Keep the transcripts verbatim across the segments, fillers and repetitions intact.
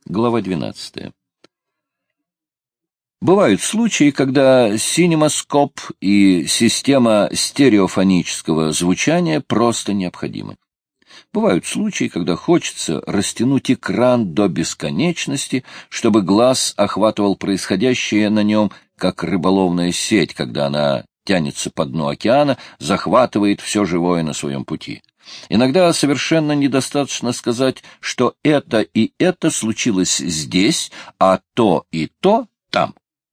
Глава двенадцатая. Бывают случаи, когда синемаскоп и система стереофонического звучания просто необходимы. Бывают случаи, когда хочется растянуть экран до бесконечности, чтобы глаз охватывал происходящее на нем, как рыболовная сеть, когда она тянется по дну океана, захватывает все живое на своем пути. Иногда совершенно недостаточно сказать, что это и это случилось здесь, а то и то там.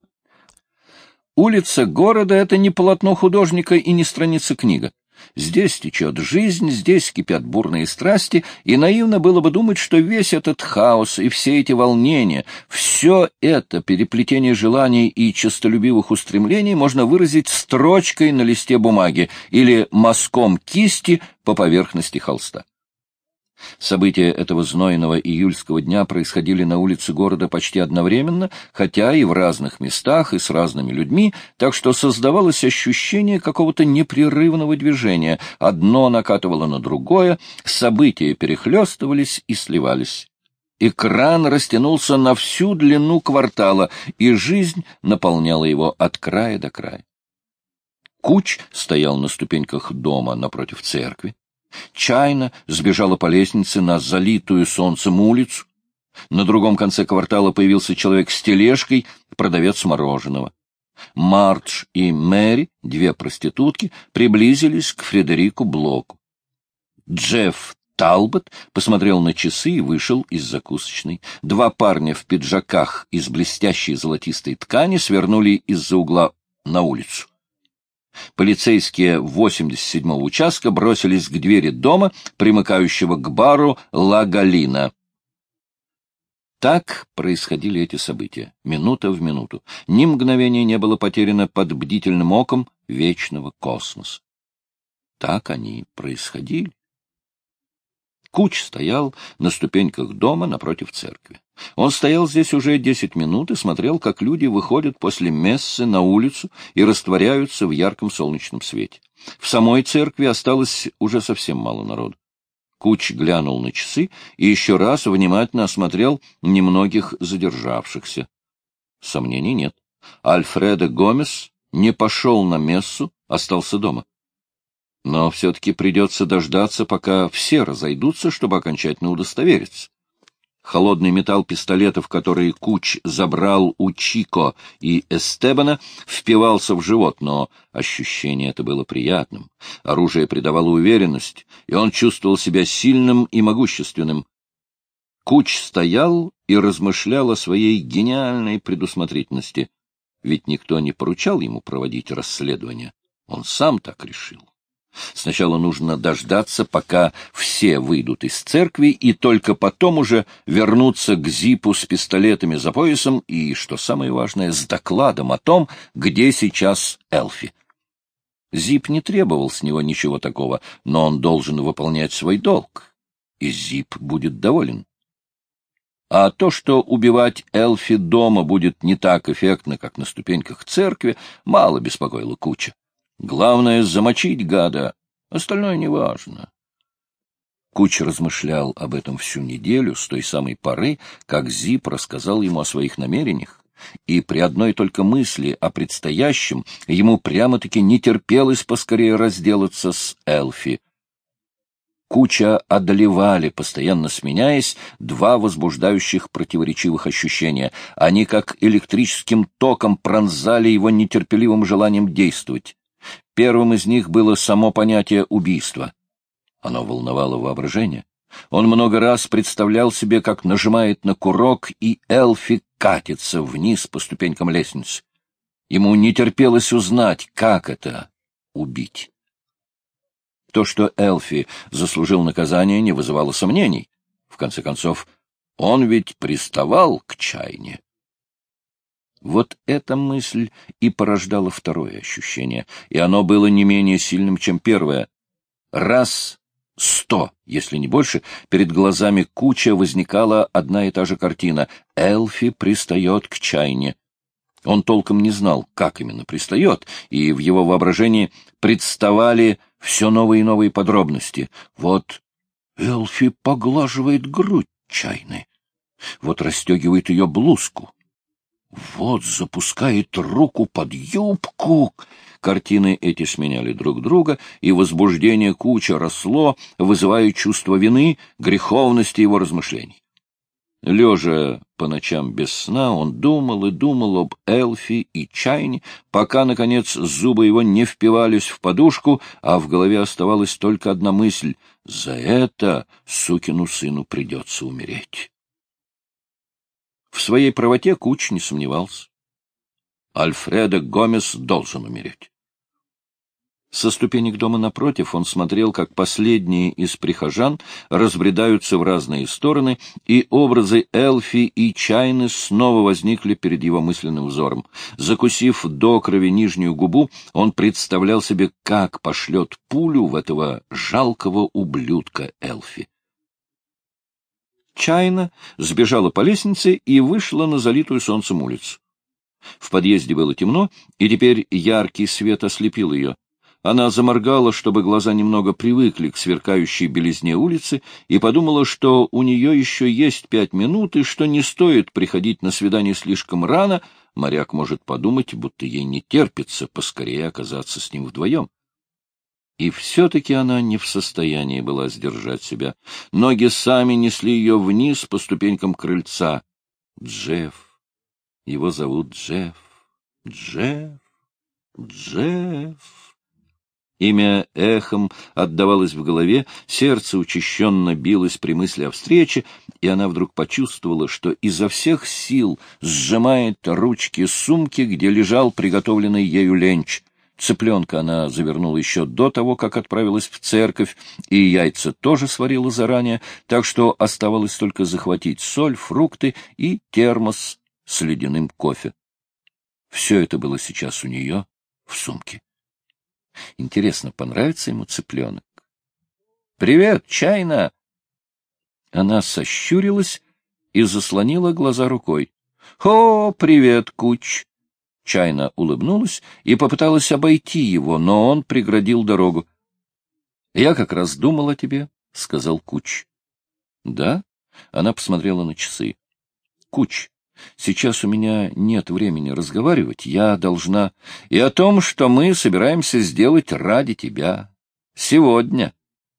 Улица города — это не полотно художника и не страница книга. Здесь течет жизнь, здесь кипят бурные страсти, и наивно было бы думать, что весь этот хаос и все эти волнения, все это переплетение желаний и честолюбивых устремлений можно выразить строчкой на листе бумаги или мазком кисти по поверхности холста. События этого знойного июльского дня происходили на улице города почти одновременно, хотя и в разных местах, и с разными людьми, так что создавалось ощущение какого-то непрерывного движения. Одно накатывало на другое, события перехлестывались и сливались. Экран растянулся на всю длину квартала, и жизнь наполняла его от края до края. Куч стоял на ступеньках дома напротив церкви. Чайна сбежала по лестнице на залитую солнцем улицу. На другом конце квартала появился человек с тележкой, продавец мороженого. Мардж и Мэри, две проститутки, приблизились к Фредерику Блоку. Джефф Талбот посмотрел на часы и вышел из закусочной. Два парня в пиджаках из блестящей золотистой ткани свернули из-за угла на улицу. Полицейские восемьдесят седьмого участка бросились к двери дома, примыкающего к бару «Ла Галина». Так происходили эти события, минута в минуту. Ни мгновения не было потеряно под бдительным оком вечного космоса. Так они происходили. Куч стоял на ступеньках дома напротив церкви. Он стоял здесь уже десять минут и смотрел, как люди выходят после мессы на улицу и растворяются в ярком солнечном свете. В самой церкви осталось уже совсем мало народу. Куч глянул на часы и еще раз внимательно осмотрел немногих задержавшихся. Сомнений нет. Альфредо Гомес не пошел на мессу, остался дома. Но все-таки придется дождаться, пока все разойдутся, чтобы окончательно удостовериться. Холодный металл пистолетов, которые Куч забрал у Чико и Эстебана, впивался в живот, но ощущение это было приятным. Оружие придавало уверенность, и он чувствовал себя сильным и могущественным. Куч стоял и размышлял о своей гениальной предусмотрительности, ведь никто не поручал ему проводить расследование. Он сам так решил. Сначала нужно дождаться, пока все выйдут из церкви, и только потом уже вернуться к Зипу с пистолетами за поясом и, что самое важное, с докладом о том, где сейчас Элфи. Зип не требовал с него ничего такого, но он должен выполнять свой долг, и Зип будет доволен. А то, что убивать Элфи дома будет не так эффектно, как на ступеньках церкви, мало беспокоило Куча. Главное — замочить гада, остальное неважно. Куч размышлял об этом всю неделю, с той самой поры, как Зип рассказал ему о своих намерениях, и при одной только мысли о предстоящем ему прямо-таки не терпелось поскорее разделаться с Элфи. Куча одолевали, постоянно сменяясь, два возбуждающих противоречивых ощущения. Они как электрическим током пронзали его нетерпеливым желанием действовать. Первым из них было само понятие убийства. Оно волновало воображение. Он много раз представлял себе, как нажимает на курок, и Элфи катится вниз по ступенькам лестницы. Ему не терпелось узнать, как это — убить. То, что Элфи заслужил наказание, не вызывало сомнений. В конце концов, он ведь приставал к Чайне. Вот эта мысль и порождала второе ощущение, и оно было не менее сильным, чем первое. Раз сто, если не больше, перед глазами Куча возникала одна и та же картина. Элфи пристает к Чайне. Он толком не знал, как именно пристает, и в его воображении представали все новые и новые подробности. Вот Элфи поглаживает грудь Чайны. вот расстегивает ее блузку, вот запускает руку под юбку. Картины эти сменяли друг друга, и возбуждение Куча росло, вызывая чувство вины, греховности его размышлений. Лежа по ночам без сна, он думал и думал об Элфи и Чайне, пока, наконец, зубы его не впивались в подушку, а в голове оставалась только одна мысль — за это сукину сыну придется умереть. В своей правоте Куч не сомневался. Альфредо Гомес должен умереть. Со ступенек дома напротив он смотрел, как последние из прихожан разбредаются в разные стороны, и образы Элфи и Чайны снова возникли перед его мысленным взором. Закусив до крови нижнюю губу, он представлял себе, как пошлет пулю в этого жалкого ублюдка Элфи. Чайна сбежала по лестнице и вышла на залитую солнцем улицу. В подъезде было темно, и теперь яркий свет ослепил ее. Она заморгала, чтобы глаза немного привыкли к сверкающей белизне улицы, и подумала, что у нее еще есть пять минут, и что не стоит приходить на свидание слишком рано. Моряк может подумать, будто ей не терпится поскорее оказаться с ним вдвоем. И все-таки она не в состоянии была сдержать себя. Ноги сами несли ее вниз по ступенькам крыльца. Джефф. Его зовут Джефф. Джефф. Джефф. Имя эхом отдавалось в голове, сердце учащенно билось при мысли о встрече, и она вдруг почувствовала, что изо всех сил сжимает ручки сумки, где лежал приготовленный ею ленч. Цыпленка она завернула еще до того, как отправилась в церковь, и яйца тоже сварила заранее, так что оставалось только захватить соль, фрукты и термос с ледяным кофе. Все это было сейчас у нее в сумке. Интересно, понравится ему цыпленок? — Привет, Чайна! Она сощурилась и заслонила глаза рукой. — О, привет, Куч! Чайна улыбнулась и попыталась обойти его, но он преградил дорогу. — Я как раз думал о тебе, — сказал Куч. — Да? Она посмотрела на часы. — Куч, сейчас у меня нет времени разговаривать, я должна... И о том, что мы собираемся сделать ради тебя. Сегодня.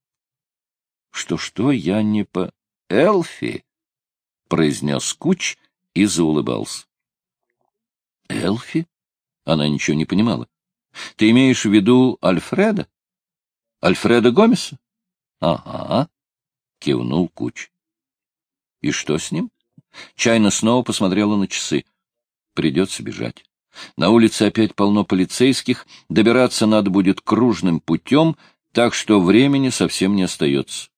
Что-что, я не по... Элфи, — произнес Куч и заулыбался. Элфи? Она ничего не понимала. Ты имеешь в виду Альфреда? Альфреда Гомеса? Ага, — кивнул Куч. И что с ним? Чайна снова посмотрела на часы. Придется бежать. На улице опять полно полицейских, добираться надо будет кружным путем, так что времени совсем не остается.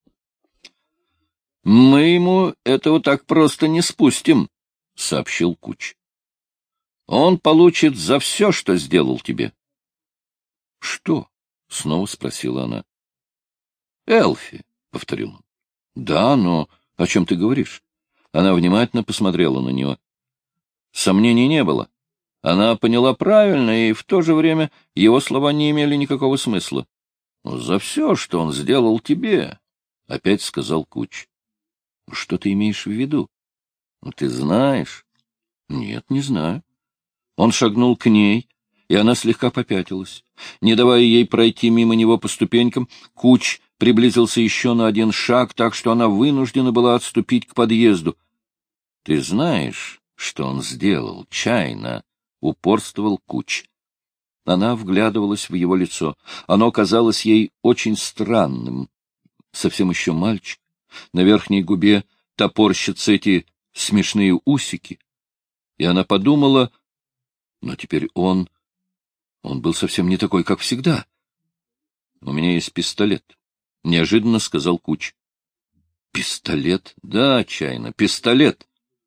— Мы ему этого так просто не спустим, — сообщил Куч. — Он получит за все, что сделал тебе. — Что? — снова спросила она. — Элфи, — повторил он. — Да, но о чем ты говоришь? Она внимательно посмотрела на него. Сомнений не было. Она поняла правильно, и в то же время его слова не имели никакого смысла. — За все, что он сделал тебе, — опять сказал Куч. — Что ты имеешь в виду? — Ты знаешь. — Нет, не знаю. Он шагнул к ней, и она слегка попятилась. Не давая ей пройти мимо него по ступенькам, Куч приблизился еще на один шаг, так что она вынуждена была отступить к подъезду. — Ты знаешь, что он сделал, Чайна? — упорствовал Куч. Она вглядывалась в его лицо. Оно казалось ей очень странным. Совсем еще мальчик. На верхней губе топорщатся эти смешные усики. И она подумала, но теперь он... Он был совсем не такой, как всегда. — У меня есть пистолет, — неожиданно сказал Куч. — Пистолет? Да, Чайна, пистолет.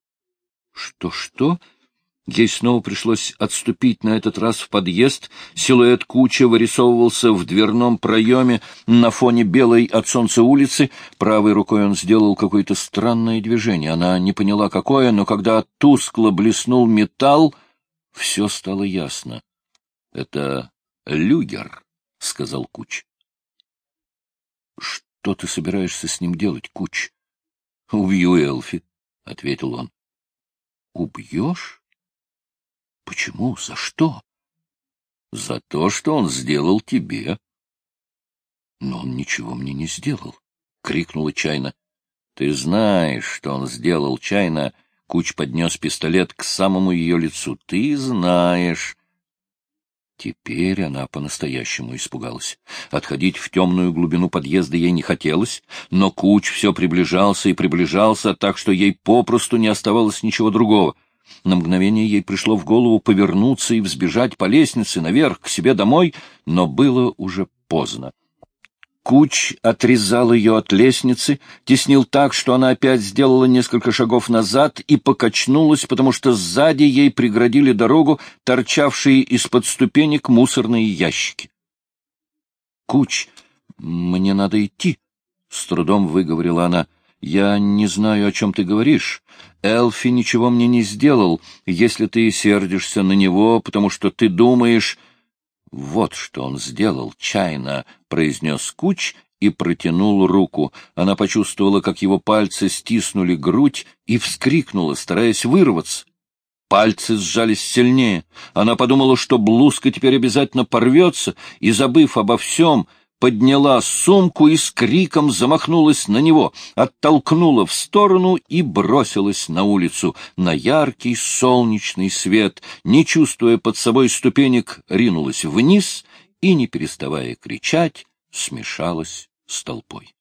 Что-что? Ей снова пришлось отступить, на этот раз в подъезд. Силуэт Куча вырисовывался в дверном проеме на фоне белой от солнца улицы. Правой рукой он сделал какое-то странное движение. Она не поняла, какое, но когда тускло блеснул металл, все стало ясно. — Это люгер, — сказал Куч. — Что ты собираешься с ним делать, Куч? — Убью Элфи, — ответил он. Убьешь? Почему? За что? За то, что он сделал тебе. Но он ничего мне не сделал, — крикнула Чайна. Ты знаешь, что он сделал, Чайна. Куч поднес пистолет к самому ее лицу. Ты знаешь. Теперь она по-настоящему испугалась. Отходить в темную глубину подъезда ей не хотелось, но Куч все приближался и приближался, так что ей попросту не оставалось ничего другого. На мгновение ей пришло в голову повернуться и взбежать по лестнице наверх к себе домой, но было уже поздно. Куч отрезал ее от лестницы, теснил так, что она опять сделала несколько шагов назад и покачнулась, потому что сзади ей преградили дорогу торчавшие из-под ступенек мусорные ящики. — Куч, мне надо идти, — с трудом выговорила она. — Я не знаю, о чем ты говоришь. Элфи ничего мне не сделал, если ты сердишься на него, потому что ты думаешь... — Вот что он сделал, Чайна, — произнес Куч и протянул руку. Она почувствовала, как его пальцы стиснули грудь, и вскрикнула, стараясь вырваться. Пальцы сжались сильнее. Она подумала, что блузка теперь обязательно порвется, и, забыв обо всем, подняла сумку и с криком замахнулась на него, оттолкнула в сторону и бросилась на улицу, на яркий солнечный свет, не чувствуя под собой ступенек, ринулась вниз и, не переставая кричать, смешалась с толпой.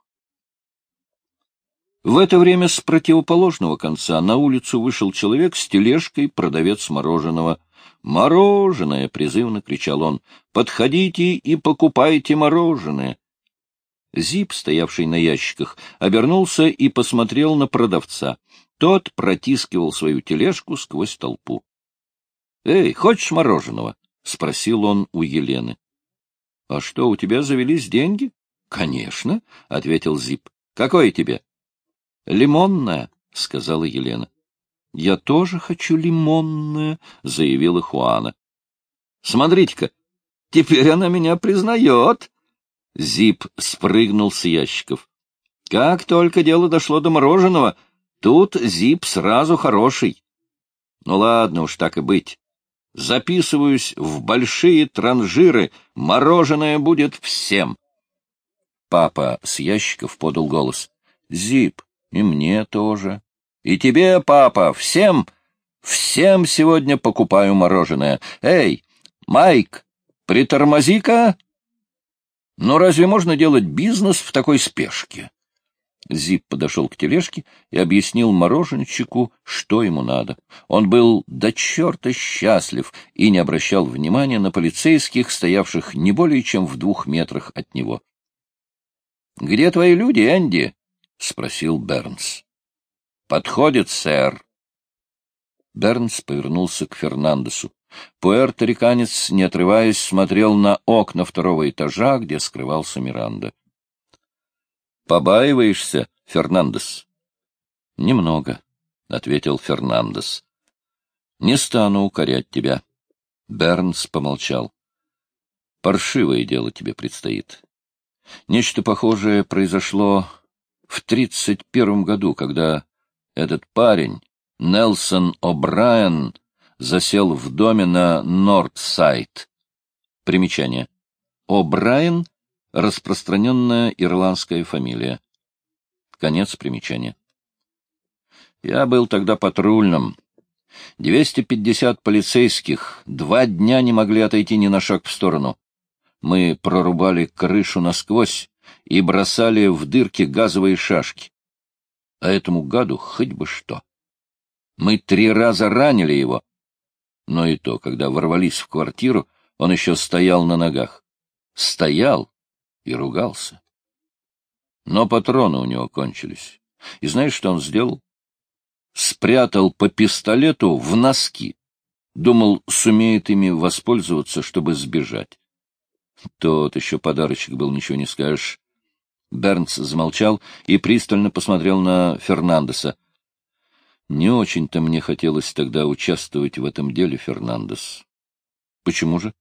В это время с противоположного конца на улицу вышел человек с тележкой, продавец мороженого. «Мороженое!» — призывно кричал он. «Подходите и покупайте мороженое!» Зип, стоявший на ящиках, обернулся и посмотрел на продавца. Тот протискивал свою тележку сквозь толпу. — Эй, хочешь мороженого? — спросил он у Елены. — А что, у тебя завелись деньги? — Конечно, — ответил Зип. — Какое тебе? — Лимонное, — сказала Елена. — Я тоже хочу лимонное, — заявила Хуана. — Смотрите-ка, теперь она меня признает. Зип спрыгнул с ящиков. Как только дело дошло до мороженого, тут Зип сразу хороший. Ну ладно уж, так и быть. Записываюсь в большие транжиры, мороженое будет всем. Папа с ящиков подал голос. — Зип, и мне тоже. — И тебе, папа, всем, всем сегодня покупаю мороженое. Эй, Майк, притормози-ка! Ну разве можно делать бизнес в такой спешке? Зип подошел к тележке и объяснил мороженщику, что ему надо. Он был до черта счастлив и не обращал внимания на полицейских, стоявших не более чем в двух метрах от него. — Где твои люди, Энди? — спросил Бернс. — Подходит, сэр. Бернс повернулся к Фернандесу. Пуэрториканец, не отрываясь, смотрел на окна второго этажа, где скрывался Миранда. — Побаиваешься, Фернандес? — Немного, — ответил Фернандес. — Не стану укорять тебя. Бернс помолчал. — Паршивое дело тебе предстоит. Нечто похожее произошло в тридцать первом году, когда этот парень, Нелсон О'Брайен, засел в доме на Нордсайд. Примечание. О'Брайен — распространенная ирландская фамилия. Конец примечания. Я был тогда патрульным. двести пятьдесят полицейских два дня не могли отойти ни на шаг в сторону. Мы прорубали крышу насквозь и бросали в дырки газовые шашки. А этому гаду хоть бы что. Мы три раза ранили его. Но и то, когда ворвались в квартиру, он еще стоял на ногах. Стоял и ругался. Но патроны у него кончились. И знаешь, что он сделал? Спрятал по пистолету в носки. Думал, сумеет ими воспользоваться, чтобы сбежать. Тот еще подарочек был, ничего не скажешь. Бернс замолчал и пристально посмотрел на Фернандеса. Не очень-то мне хотелось тогда участвовать в этом деле, Фернандес. Почему же?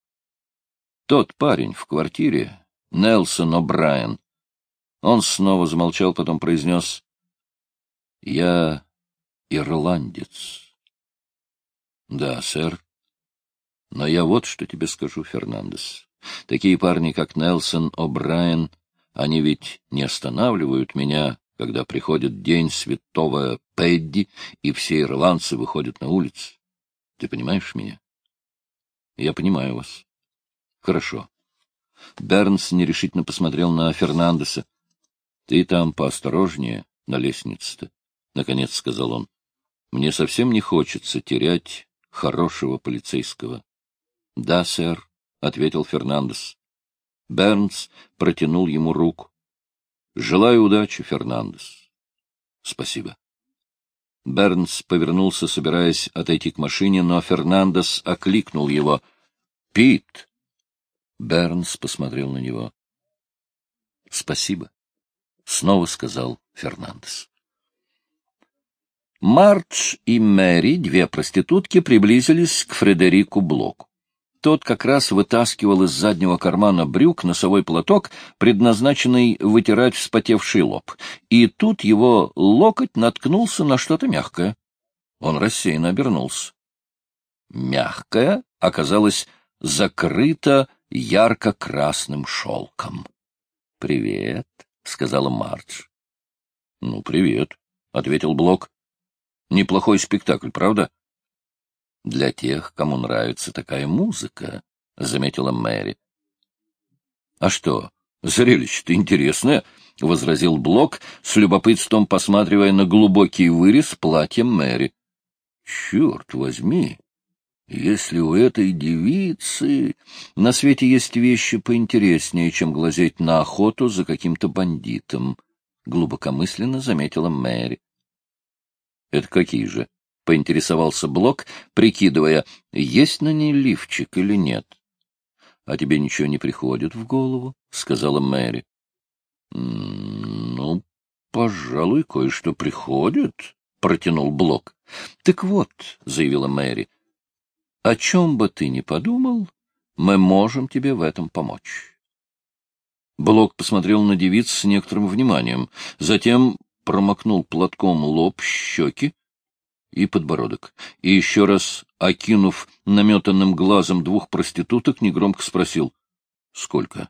Тот парень в квартире, Нелсон О'Брайен. Он снова замолчал, потом произнес: — Я ирландец. — Да, сэр. Но я вот что тебе скажу, Фернандес. Такие парни, как Нельсон О'Брайен, они ведь не останавливают меня, когда приходит день святого Пэдди, и все ирландцы выходят на улицу. Ты понимаешь меня? Я понимаю вас. Хорошо. Бернс нерешительно посмотрел на Фернандеса. — Ты там поосторожнее на лестнице-то, — наконец сказал он. — Мне совсем не хочется терять хорошего полицейского. — Да, сэр, — ответил Фернандес. Бернс протянул ему руку. — Желаю удачи, Фернандес. — Спасибо. Бернс повернулся, собираясь отойти к машине, но Фернандес окликнул его. — Пит! Бернс посмотрел на него. — Спасибо, — снова сказал Фернандес. Мардж и Мэри, две проститутки, приблизились к Фредерику Блоку. Тот как раз вытаскивал из заднего кармана брюк носовой платок, предназначенный вытирать вспотевший лоб. И тут его локоть наткнулся на что-то мягкое. Он рассеянно обернулся. Мягкое оказалось закрыто ярко-красным шелком. — Привет, — сказала Мардж. — Ну, привет, — ответил Блок. — Неплохой спектакль, правда? — Для тех, кому нравится такая музыка, — заметила Мэри. — А что, зрелище-то интересное, — возразил Блок, с любопытством посматривая на глубокий вырез платья Мэри. — Черт возьми! Если у этой девицы на свете есть вещи поинтереснее, чем глазеть на охоту за каким-то бандитом, — глубокомысленно заметила Мэри. — Это какие же? — поинтересовался Блок, прикидывая, есть на ней лифчик или нет. — А тебе ничего не приходит в голову? — сказала Мэри. — Ну, пожалуй, кое-что приходит, — протянул Блок. — Так вот, — заявила Мэри, — о чем бы ты ни подумал, мы можем тебе в этом помочь. Блок посмотрел на девиц с некоторым вниманием, затем промокнул платком лоб, щеки и подбородок, и еще раз, окинув наметанным глазом двух проституток, негромко спросил: — Сколько?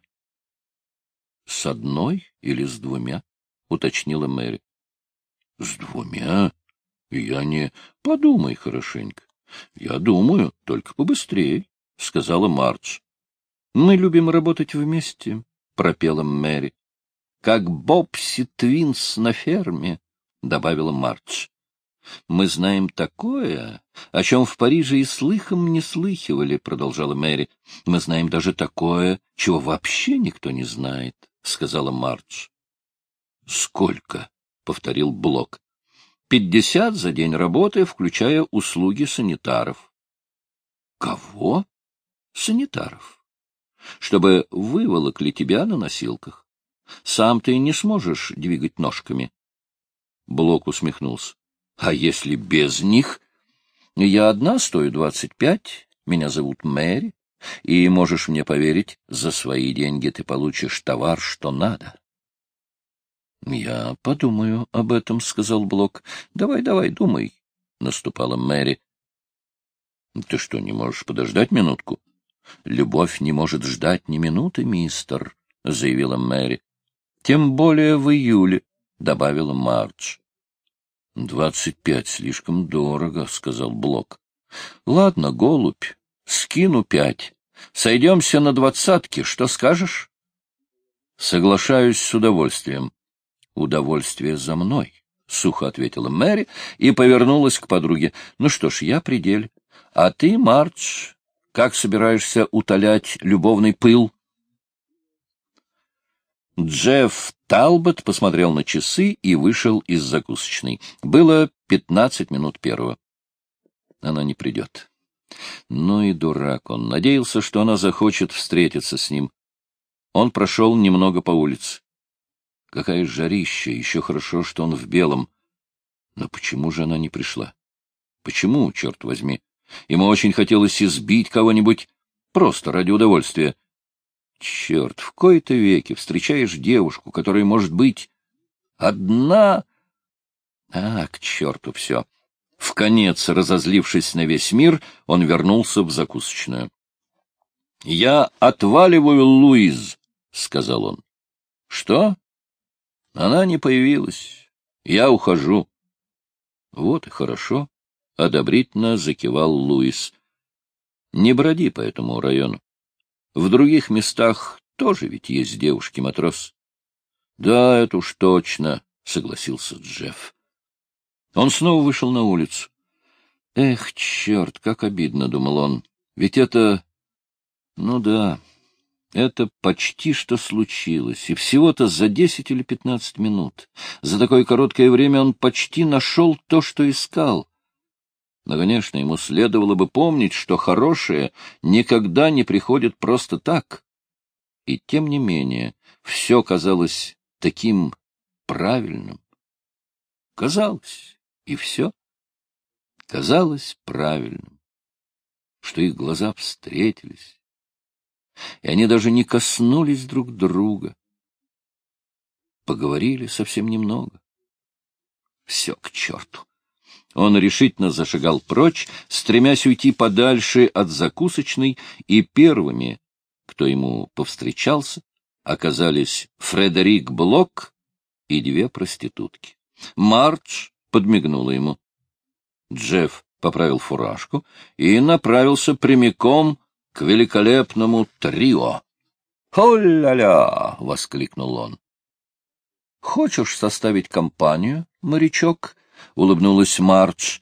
— С одной или с двумя? — уточнила Мэри. — С двумя? Я не... Подумай хорошенько. — Я думаю, только побыстрее, — сказала Мардж. — Мы любим работать вместе, — пропела Мэри. — Как Бобси Твинс на ферме, — добавила Мардж. — Мы знаем такое, о чем в Париже и слыхом не слыхивали, — продолжала Мэри. — Мы знаем даже такое, чего вообще никто не знает, — сказала Мардж. — Сколько? — повторил Блок. Пятьдесят за день работы, включая услуги санитаров. — Кого? — Санитаров. Чтобы выволокли тебя на носилках. Сам ты не сможешь двигать ножками. Блок усмехнулся. — А если без них? Я одна стою двадцать пять, меня зовут Мэри, и, можешь мне поверить, за свои деньги ты получишь товар, что надо. — Я подумаю об этом, — сказал Блок. — Давай, давай, думай, — наступала Мэри. — Ты что, не можешь подождать минутку? — Любовь не может ждать ни минуты, мистер, — заявила Мэри. — Тем более в июле, — добавила Мардж. — Двадцать пять слишком дорого, — сказал Блок. — Ладно, голубь, скину пять. Сойдемся на двадцатке, что скажешь? — Соглашаюсь с удовольствием. — Удовольствие за мной, — сухо ответила Мэри и повернулась к подруге. — Ну что ж, я при деле. А ты, Мардж, как собираешься утолять любовный пыл? Джефф Талбот посмотрел на часы и вышел из закусочной. Было пятнадцать минут первого. Она не придет. Ну и дурак он. Надеялся, что она захочет встретиться с ним. Он прошел немного по улице. Какая жарища, еще хорошо, что он в белом. Но почему же она не пришла? Почему, черт возьми? Ему очень хотелось избить кого-нибудь просто ради удовольствия. Черт, в кои-то веки встречаешь девушку, которая может быть одна... А, к черту все. Вконец разозлившись на весь мир, он вернулся в закусочную. — Я отваливаю, Луиз, — сказал он. — Что? Она не появилась. Я ухожу. — Вот и хорошо, — одобрительно закивал Луис. — Не броди по этому району. В других местах тоже ведь есть девушки-матрос. — Да, это уж точно, — согласился Джефф. Он снова вышел на улицу. Эх, черт, как обидно, — думал он. Ведь это... Ну да, это почти что случилось. И всего-то за десять или пятнадцать минут. За такое короткое время он почти нашел то, что искал. Но, конечно, ему следовало бы помнить, что хорошее никогда не приходит просто так. И тем не менее, все казалось таким правильным. Казалось, и все. Казалось правильным, что их глаза встретились, и они даже не коснулись друг друга. Поговорили совсем немного. Все к черту. Он решительно зашагал прочь, стремясь уйти подальше от закусочной, и первыми, кто ему повстречался, оказались Фредерик Блок и две проститутки. Мардж подмигнула ему. Джефф поправил фуражку и направился прямиком к великолепному трио. «Хо-ля-ля!» — воскликнул он. «Хочешь составить компанию, морячок?» — улыбнулась Мардж.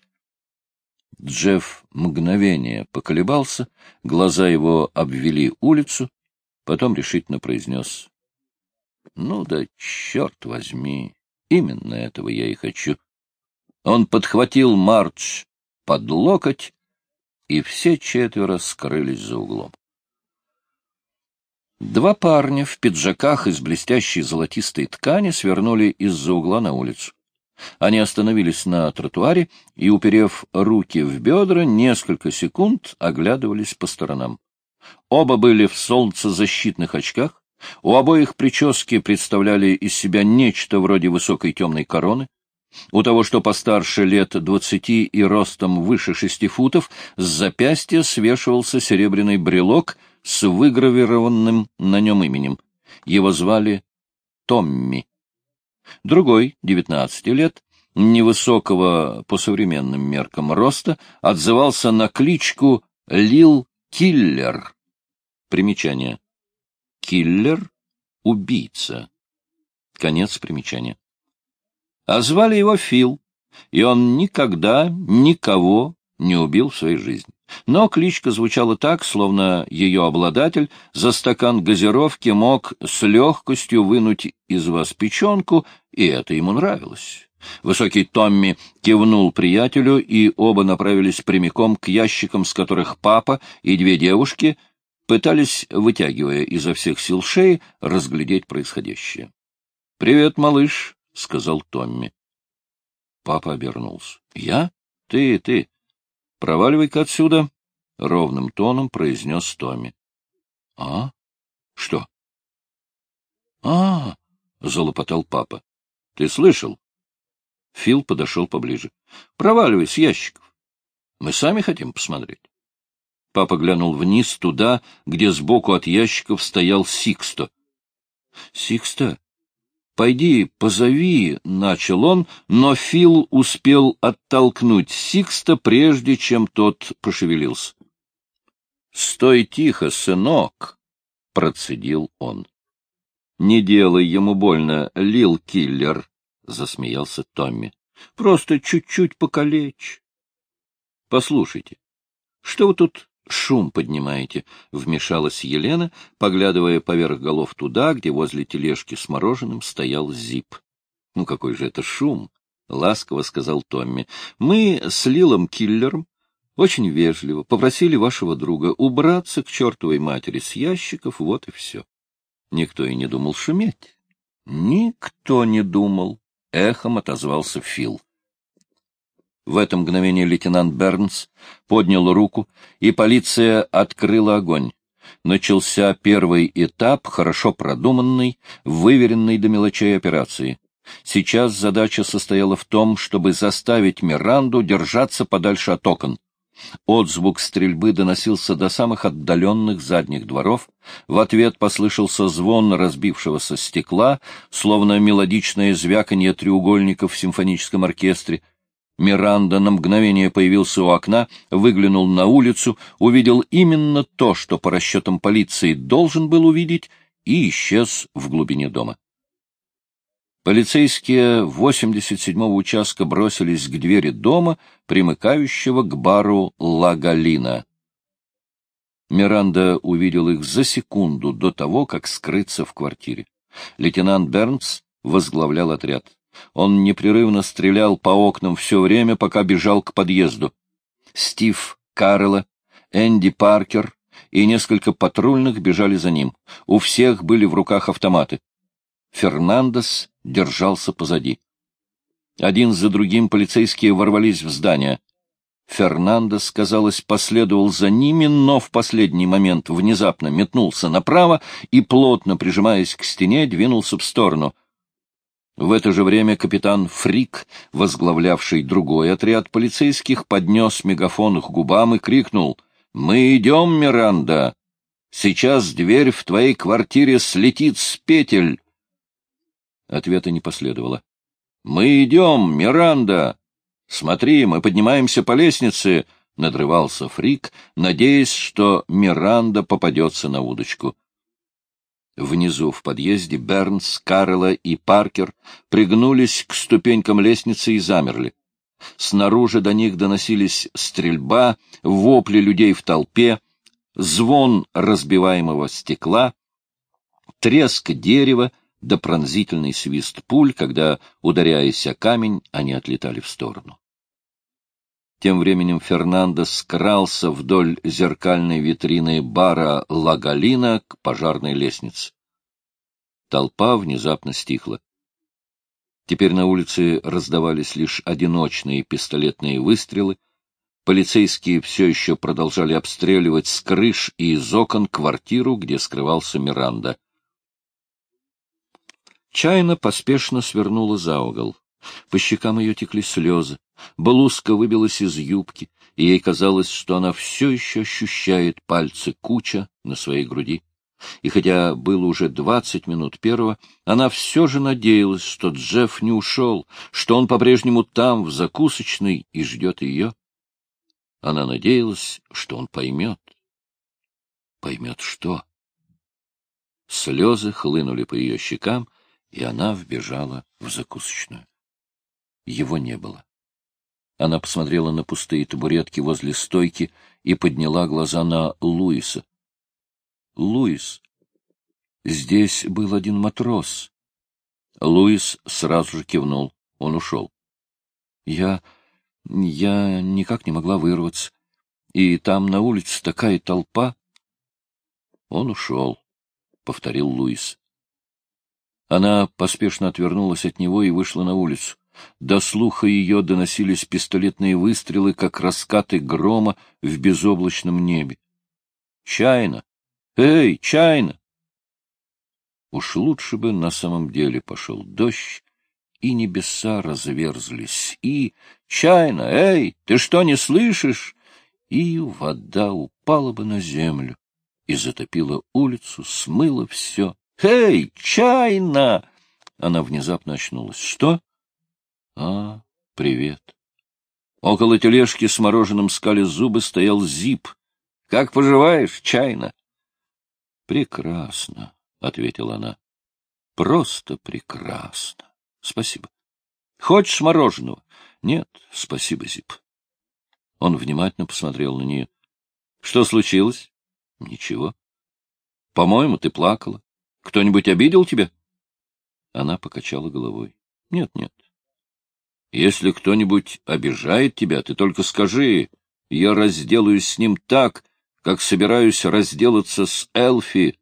Джефф мгновение поколебался, глаза его обвели улицу, потом решительно произнес: «Ну да черт возьми, именно этого я и хочу». Он подхватил Мардж под локоть, и все четверо скрылись за углом. Два парня в пиджаках из блестящей золотистой ткани свернули из-за угла на улицу. Они остановились на тротуаре и, уперев руки в бедра, несколько секунд оглядывались по сторонам. Оба были в солнцезащитных очках, у обоих прически представляли из себя нечто вроде высокой темной короны. У того, что постарше, лет двадцати и ростом выше шести футов, с запястья свешивался серебряный брелок с выгравированным на нем именем. Его звали Томми. Другой, девятнадцати лет, невысокого по современным меркам роста, отзывался на кличку Лил Киллер. Примечание. Киллер — убийца. Конец примечания. А звали его Фил, и он никогда никого не убил в своей жизни. Но кличка звучала так, словно ее обладатель за стакан газировки мог с легкостью вынуть из вас печенку, и это ему нравилось. Высокий Томми кивнул приятелю, и оба направились прямиком к ящикам, с которых папа и две девушки пытались, вытягивая изо всех сил шеи, разглядеть происходящее. — Привет, малыш, — сказал Томми. Папа обернулся. — Я? Ты, ты. Проваливай-ка отсюда, — ровным тоном произнес Томми. — А? Что? — А, — залопотал папа. — Ты слышал? Фил подошел поближе. — Проваливай с ящиков. Мы сами хотим посмотреть. Папа глянул вниз, туда, где сбоку от ящиков стоял Сиксто. — Сиксто? «Пойди, позови», — начал он, но Фил успел оттолкнуть Сикста, прежде чем тот пошевелился. «Стой тихо, сынок», — процедил он. «Не делай ему больно, Лил Киллер», — засмеялся Томми. «Просто чуть-чуть покалечь». «Послушайте, что вы тут шум поднимаете?» — вмешалась Елена, поглядывая поверх голов туда, где возле тележки с мороженым стоял Зип. — Ну какой же это шум? — ласково сказал Томми. — Мы с Лилом Киллером очень вежливо попросили вашего друга убраться к чертовой матери с ящиков, вот и все. Никто и не думал шуметь. — Никто не думал, — эхом отозвался Фил. В это мгновение лейтенант Бернс поднял руку, и полиция открыла огонь. Начался первый этап хорошо продуманной, выверенной до мелочей операции. Сейчас задача состояла в том, чтобы заставить Миранду держаться подальше от окон. Отзвук стрельбы доносился до самых отдаленных задних дворов. В ответ послышался звон разбившегося стекла, словно мелодичное звяканье треугольников в симфоническом оркестре. Миранда на мгновение появился у окна, выглянул на улицу, увидел именно то, что по расчетам полиции должен был увидеть, и исчез в глубине дома. Полицейские восемьдесят седьмого участка бросились к двери дома, примыкающего к бару «Ла Галина». Миранда увидел их за секунду до того, как скрыться в квартире. Лейтенант Бернс возглавлял отряд. Он непрерывно стрелял по окнам все время, пока бежал к подъезду. Стив Каррелла, Энди Паркер и несколько патрульных бежали за ним. У всех были в руках автоматы. Фернандес держался позади. Один за другим полицейские ворвались в здание. Фернандес, казалось, последовал за ними, но в последний момент внезапно метнулся направо и, плотно прижимаясь к стене, двинулся в сторону. В это же время капитан Фрик, возглавлявший другой отряд полицейских, поднес мегафон к губам и крикнул: «Мы идем, Миранда! Сейчас дверь в твоей квартире слетит с петель!» Ответа не последовало. «Мы идем, Миранда! Смотри, мы поднимаемся по лестнице!» — надрывался Фрик, надеясь, что Миранда попадется на удочку. Внизу в подъезде Бернс, Каррелла и Паркер пригнулись к ступенькам лестницы и замерли. Снаружи до них доносились стрельба, вопли людей в толпе, звон разбиваемого стекла, треск дерева да пронзительный свист пуль, когда, ударяясь о камень, они отлетали в сторону. Тем временем Фернандес скрался вдоль зеркальной витрины бара «Ла Галина» к пожарной лестнице. Толпа внезапно стихла. Теперь на улице раздавались лишь одиночные пистолетные выстрелы. Полицейские все еще продолжали обстреливать с крыш и из окон квартиру, где скрывался Миранда. Чайна поспешно свернула за угол. По щекам ее текли слезы. Блузка выбилась из юбки, и ей казалось, что она все еще ощущает пальцы Куча на своей груди. И хотя было уже двадцать минут первого, она все же надеялась, что Джефф не ушел, что он по-прежнему там, в закусочной, и ждет ее. Она надеялась, что он поймет. Поймет что? Слезы хлынули по ее щекам, и она вбежала в закусочную. Его не было. Она посмотрела на пустые табуретки возле стойки и подняла глаза на Луиса. — Луис, здесь был один матрос. Луис сразу же кивнул. Он ушел. — Я... я никак не могла вырваться. И там на улице такая толпа. — Он ушел, — повторил Луис. Она поспешно отвернулась от него и вышла на улицу. До слуха ее доносились пистолетные выстрелы, как раскаты грома в безоблачном небе. «Чайна! Эй, Чайна!» Уж лучше бы на самом деле пошел дождь, и небеса разверзлись, и «Чайна! Эй, ты что, не слышишь?» И вода упала бы на землю и затопила улицу, смыла все. «Эй, Чайна!» Она внезапно очнулась. «Что?» «А, привет». Около тележки с мороженым скали зубы стоял Зип. «Как поживаешь, Чайна?» «Прекрасно», — ответила она. «Просто прекрасно. Спасибо». «Хочешь мороженого?» «Нет, спасибо, Зип». Он внимательно посмотрел на нее. «Что случилось?» «Ничего». «По-моему, ты плакала. Кто-нибудь обидел тебя?» Она покачала головой. «Нет, нет. Если кто-нибудь обижает тебя, ты только скажи, я разделаюсь с ним так, как собираюсь разделаться с Элфи».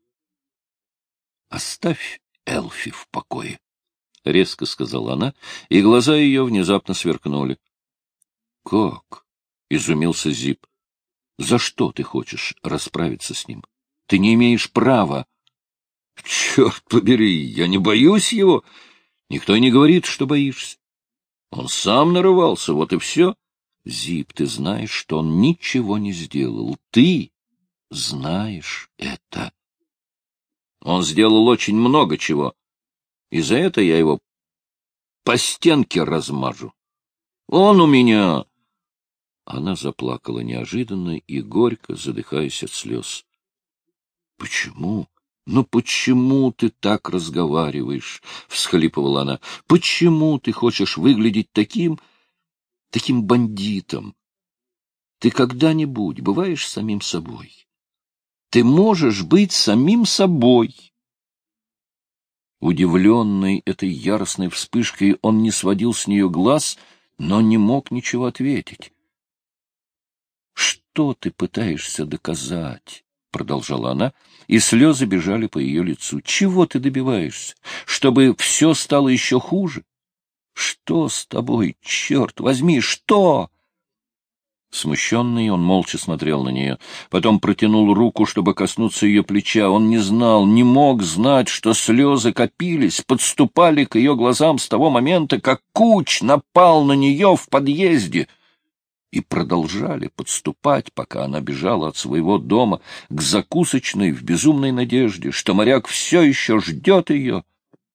«Оставь Элфи в покое», — резко сказала она, и глаза ее внезапно сверкнули. «Как?» — изумился Зип. «За что ты хочешь расправиться с ним? Ты не имеешь права». «Черт побери, я не боюсь его. Никто и не говорит, что боишься. Он сам нарывался, вот и все. Зип, ты знаешь, что он ничего не сделал. Ты знаешь это. Он сделал очень много чего, и за это я его по стенке размажу. Он у меня... Она заплакала неожиданно и горько, задыхаясь от слез. — Почему? Ну почему ты так разговариваешь? — всхлипывала она. — Почему ты хочешь выглядеть таким, таким бандитом? Ты когда-нибудь бываешь самим собой? Ты можешь быть самим собой? Удивленный этой яростной вспышкой, он не сводил с нее глаз, но не мог ничего ответить. — Что ты пытаешься доказать? — продолжала она, и слезы бежали по ее лицу. — Чего ты добиваешься? Чтобы все стало еще хуже? Что с тобой, черт возьми, что? Смущенный, он молча смотрел на нее. Потом протянул руку, чтобы коснуться ее плеча. Он не знал, не мог знать, что слезы копились, подступали к ее глазам с того момента, как Куч напал на нее в подъезде, и продолжали подступать, пока она бежала от своего дома к закусочной в безумной надежде, что моряк все еще ждет ее.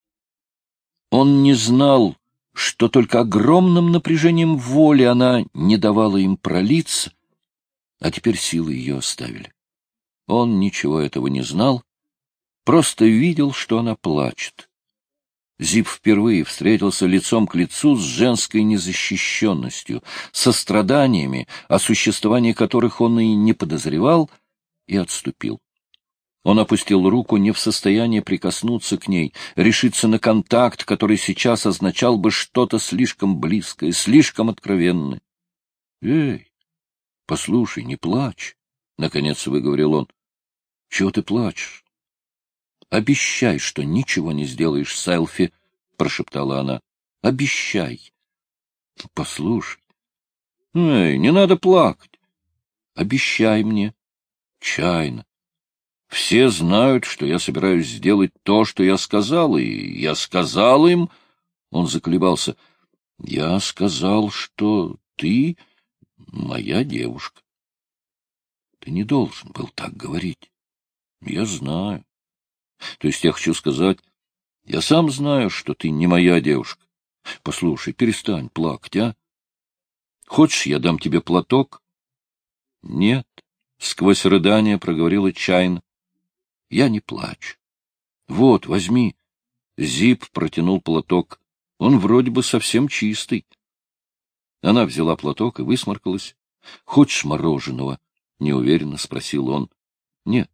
Он не знал, что только огромным напряжением воли она не давала им пролиться, а теперь силы ее оставили. Он ничего этого не знал, просто видел, что она плачет. Зип впервые встретился лицом к лицу с женской незащищенностью, со страданиями, о существовании которых он и не подозревал, и отступил. Он опустил руку, не в состоянии прикоснуться к ней, решиться на контакт, который сейчас означал бы что-то слишком близкое, слишком откровенное. — Эй, послушай, не плачь, — наконец выговорил он. — Чего ты плачешь? — Обещай, что ничего не сделаешь с Элфи, — прошептала она. — Обещай. — Послушай. — Эй, не надо плакать. — Обещай мне. — Чайно. Все знают, что я собираюсь сделать то, что я сказал, и я сказал им... Он заколебался. — Я сказал, что ты моя девушка. Ты не должен был так говорить. Я знаю. То есть я хочу сказать, я сам знаю, что ты не моя девушка. Послушай, перестань плакать, а? Хочешь, я дам тебе платок? Нет, сквозь рыдание проговорила Чайн. Я не плачу. Вот, возьми. Зип протянул платок. Он вроде бы совсем чистый. Она взяла платок и высморкалась. — Хочешь мороженого? — неуверенно спросил он. — Нет.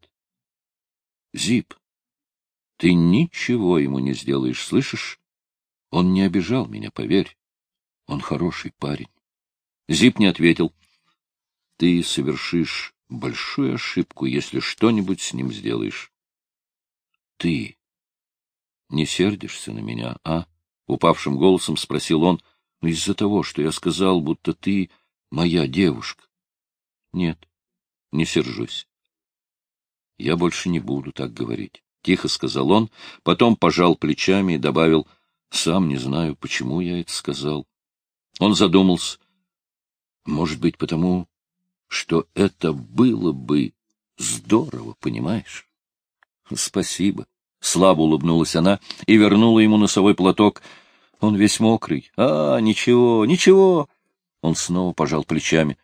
— Зип, ты ничего ему не сделаешь, слышишь? Он не обижал меня, поверь. Он хороший парень. Зип не ответил. — Ты совершишь большую ошибку, если что-нибудь с ним сделаешь. — Ты не сердишься на меня, а? — упавшим голосом спросил он. — Из-за того, что я сказал, будто ты моя девушка. — Нет, не сержусь. — Я больше не буду так говорить, — тихо сказал он, потом пожал плечами и добавил, — сам не знаю, почему я это сказал. Он задумался. — Может быть, потому, что это было бы здорово, понимаешь? — Спасибо. Слабо улыбнулась она и вернула ему носовой платок. Он весь мокрый. — А, ничего, ничего. Он снова пожал плечами.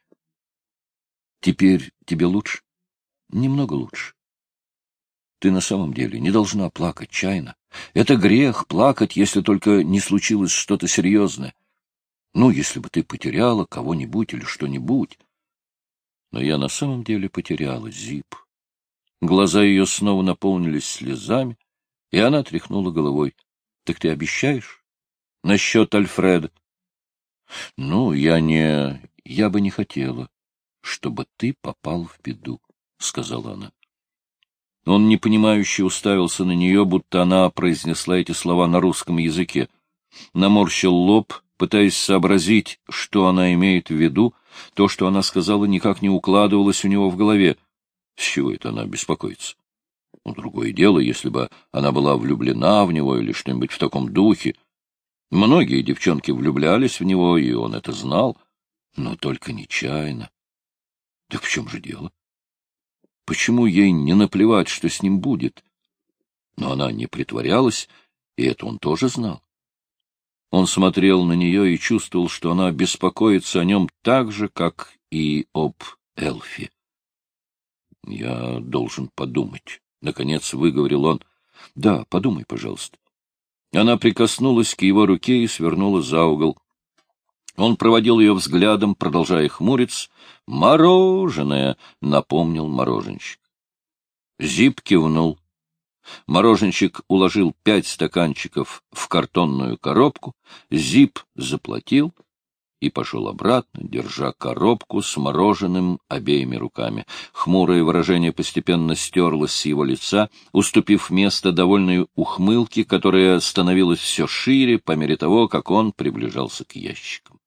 — Теперь тебе лучше? — Немного лучше. Ты на самом деле не должна плакать, Чайна. Это грех плакать, если только не случилось что-то серьезное. Ну, если бы ты потеряла кого-нибудь или что-нибудь. Но я на самом деле потеряла, Зип. Глаза ее снова наполнились слезами, и она тряхнула головой. — Так ты обещаешь? — Насчет Альфреда. — Ну, я не... Я бы не хотела, чтобы ты попал в беду, — сказала она. Он непонимающе уставился на нее, будто она произнесла эти слова на русском языке. Наморщил лоб, пытаясь сообразить, что она имеет в виду. То, что она сказала, никак не укладывалось у него в голове. С чего это она беспокоится? Ну, другое дело, если бы она была влюблена в него или что-нибудь в таком духе. Многие девчонки влюблялись в него, и он это знал, но только нечаянно. Да в чем же дело? Почему ей не наплевать, что с ним будет? Но она не притворялась, и это он тоже знал. Он смотрел на нее и чувствовал, что она беспокоится о нем так же, как и об Эльфе. — Я должен подумать, — наконец выговорил он. — Да, подумай, пожалуйста. Она прикоснулась к его руке и свернула за угол. Он проводил ее взглядом, продолжая хмуриться. «Мороженое!» — напомнил мороженщик. Зип кивнул. Мороженщик уложил пять стаканчиков в картонную коробку. Зип заплатил и пошел обратно, держа коробку с мороженым обеими руками. Хмурое выражение постепенно стерлось с его лица, уступив место довольной ухмылке, которая становилась все шире по мере того, как он приближался к ящикам.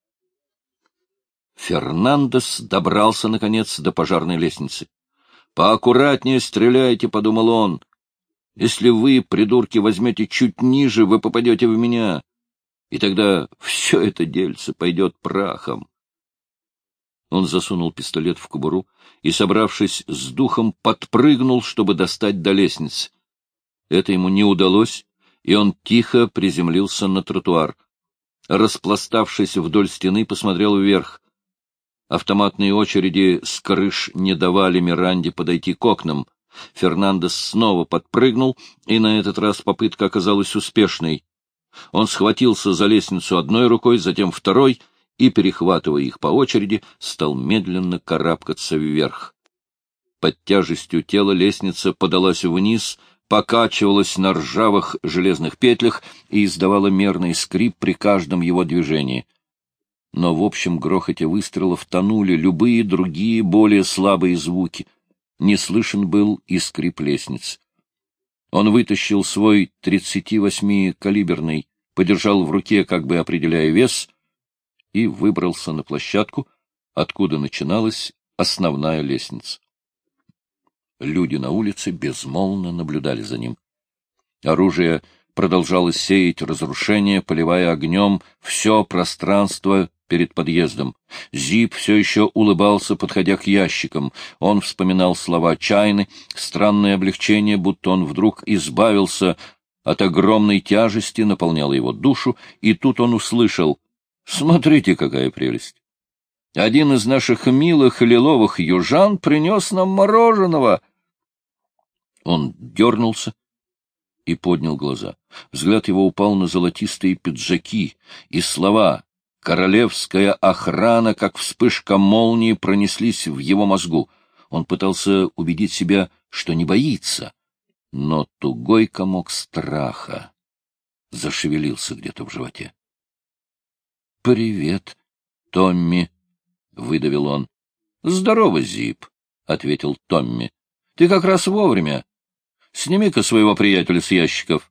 Фернандес добрался, наконец, до пожарной лестницы. «Поаккуратнее стреляйте», — подумал он. «Если вы, придурки, возьмете чуть ниже, вы попадете в меня, и тогда все это дельце пойдет прахом». Он засунул пистолет в кобуру и, собравшись с духом, подпрыгнул, чтобы достать до лестницы. Это ему не удалось, и он тихо приземлился на тротуар. Распластавшись вдоль стены, посмотрел вверх. Автоматные очереди с крыш не давали Миранде подойти к окнам. Фернандес снова подпрыгнул, и на этот раз попытка оказалась успешной. Он схватился за лестницу одной рукой, затем второй, и, перехватывая их по очереди, стал медленно карабкаться вверх. Под тяжестью тела лестница подалась вниз, покачивалась на ржавых железных петлях и издавала мерный скрип при каждом его движении. Но в общем грохоте выстрелов тонули любые другие, более слабые звуки. Не слышен был и скрип лестниц. Он вытащил свой тридцативосьмикалиберный, подержал в руке, как бы определяя вес, и выбрался на площадку, откуда начиналась основная лестница. Люди на улице безмолвно наблюдали за ним. Оружие продолжало сеять разрушение, поливая огнем все пространство перед подъездом. Зип все еще улыбался, подходя к ящикам. Он вспоминал слова Чайны, странное облегчение, будто он вдруг избавился от огромной тяжести, наполняло его душу, и тут он услышал: «Смотрите, какая прелесть! Один из наших милых лиловых южан принес нам мороженого!» Он дернулся и поднял глаза. Взгляд его упал на золотистые пиджаки, и слова «королевская охрана», как вспышка молнии, пронеслись в его мозгу. Он пытался убедить себя, что не боится, но тугой комок страха зашевелился где-то в животе. «Привет, Томми», — выдавил он. «Здорово, Зип», — ответил Томми. «Ты как раз вовремя. Сними-ка своего приятеля с ящиков».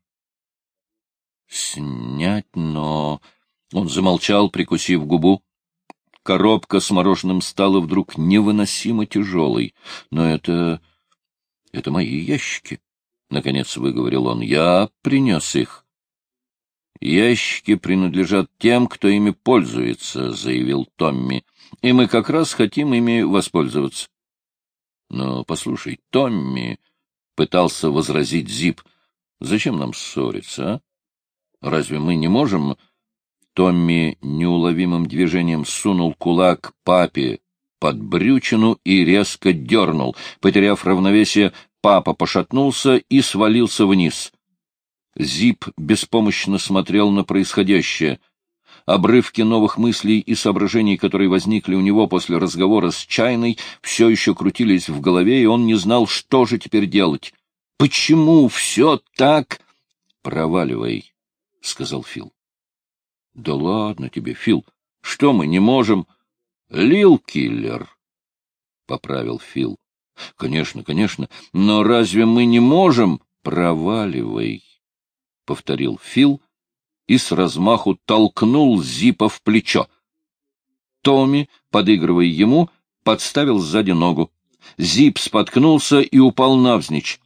«Снять, но...» Он замолчал, прикусив губу. Коробка с мороженым стала вдруг невыносимо тяжелой. «Но это... это мои ящики», — наконец выговорил он. «Я принес их». «Ящики принадлежат тем, кто ими пользуется», — заявил Томми. «И мы как раз хотим ими воспользоваться». «Но послушай, Томми», — пытался возразить Зип, — «зачем нам ссориться, а? Разве мы не можем...» Томми неуловимым движением сунул кулак папе под брючину и резко дернул. Потеряв равновесие, папа пошатнулся и свалился вниз. Зип беспомощно смотрел на происходящее. Обрывки новых мыслей и соображений, которые возникли у него после разговора с Чайной, все еще крутились в голове, и он не знал, что же теперь делать. «Почему все так...» «Проваливай», — сказал Фил. — Да ладно тебе, Фил, что мы не можем? — Лил-киллер, — поправил Фил. — Конечно, конечно, но разве мы не можем? — Проваливай, — повторил Фил и с размаху толкнул Зипа в плечо. Томми, подыгрывая ему, подставил сзади ногу. Зип споткнулся и упал навзничь.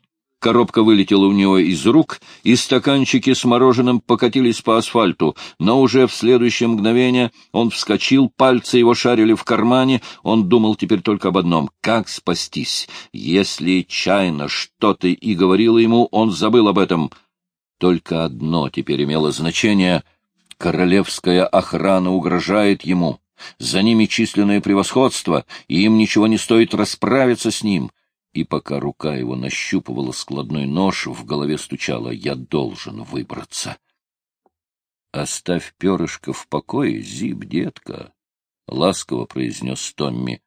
Коробка вылетела у него из рук, и стаканчики с мороженым покатились по асфальту, но уже в следующее мгновение он вскочил, пальцы его шарили в кармане, он думал теперь только об одном — как спастись. Если Чайна что-то и говорила ему, он забыл об этом. Только одно теперь имело значение — королевская охрана угрожает ему. За ними численное превосходство, и им ничего не стоит расправиться с ним. И пока рука его нащупывала складной нож, в голове стучало: «Я должен выбраться». «Оставь перышко в покое, Зип, детка», — ласково произнес Томми.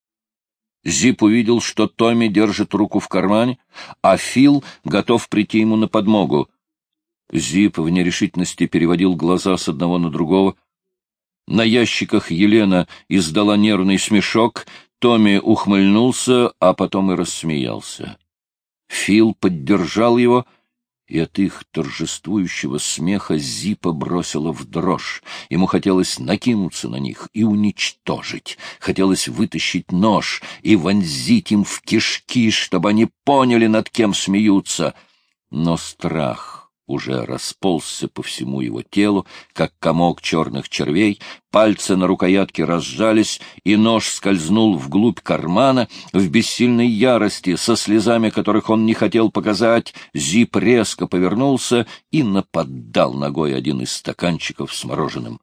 Зип увидел, что Томми держит руку в кармане, а Фил готов прийти ему на подмогу. Зип в нерешительности переводил глаза с одного на другого. На ящиках Елена издала нервный смешок, Томми ухмыльнулся, а потом и рассмеялся. Фил поддержал его, и от их торжествующего смеха Зипа бросило в дрожь. Ему хотелось накинуться на них и уничтожить, хотелось вытащить нож и вонзить им в кишки, чтобы они поняли, над кем смеются. Но страх уже расползся по всему его телу, как комок черных червей, пальцы на рукоятке разжались, и нож скользнул вглубь кармана. В бессильной ярости, со слезами, которых он не хотел показать, Зип резко повернулся и наподдал ногой один из стаканчиков с мороженым.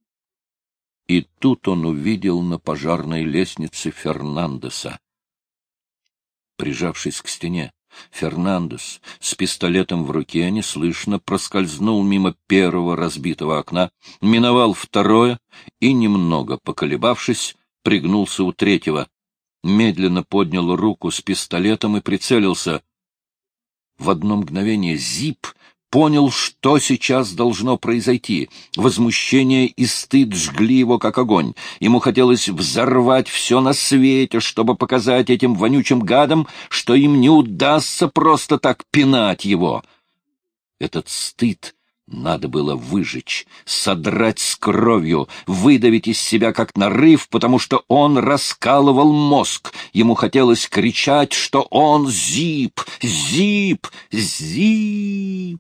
И тут он увидел на пожарной лестнице Фернандеса. Прижавшись к стене, Фернандес с пистолетом в руке неслышно проскользнул мимо первого разбитого окна, миновал второе и, немного поколебавшись, пригнулся у третьего, медленно поднял руку с пистолетом и прицелился. В одно мгновение Зип понял, что сейчас должно произойти. Возмущение и стыд жгли его, как огонь. Ему хотелось взорвать все на свете, чтобы показать этим вонючим гадам, что им не удастся просто так пинать его. Этот стыд надо было выжечь, содрать с кровью, выдавить из себя как нарыв, потому что он раскалывал мозг. Ему хотелось кричать, что он Зип, Зип, Зип.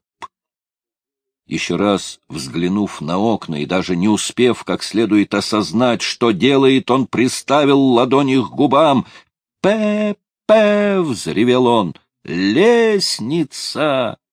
Еще раз взглянув на окна и даже не успев как следует осознать, что делает, он приставил ладони к губам. «Пе-пе!» — взревел он. «Лестница!»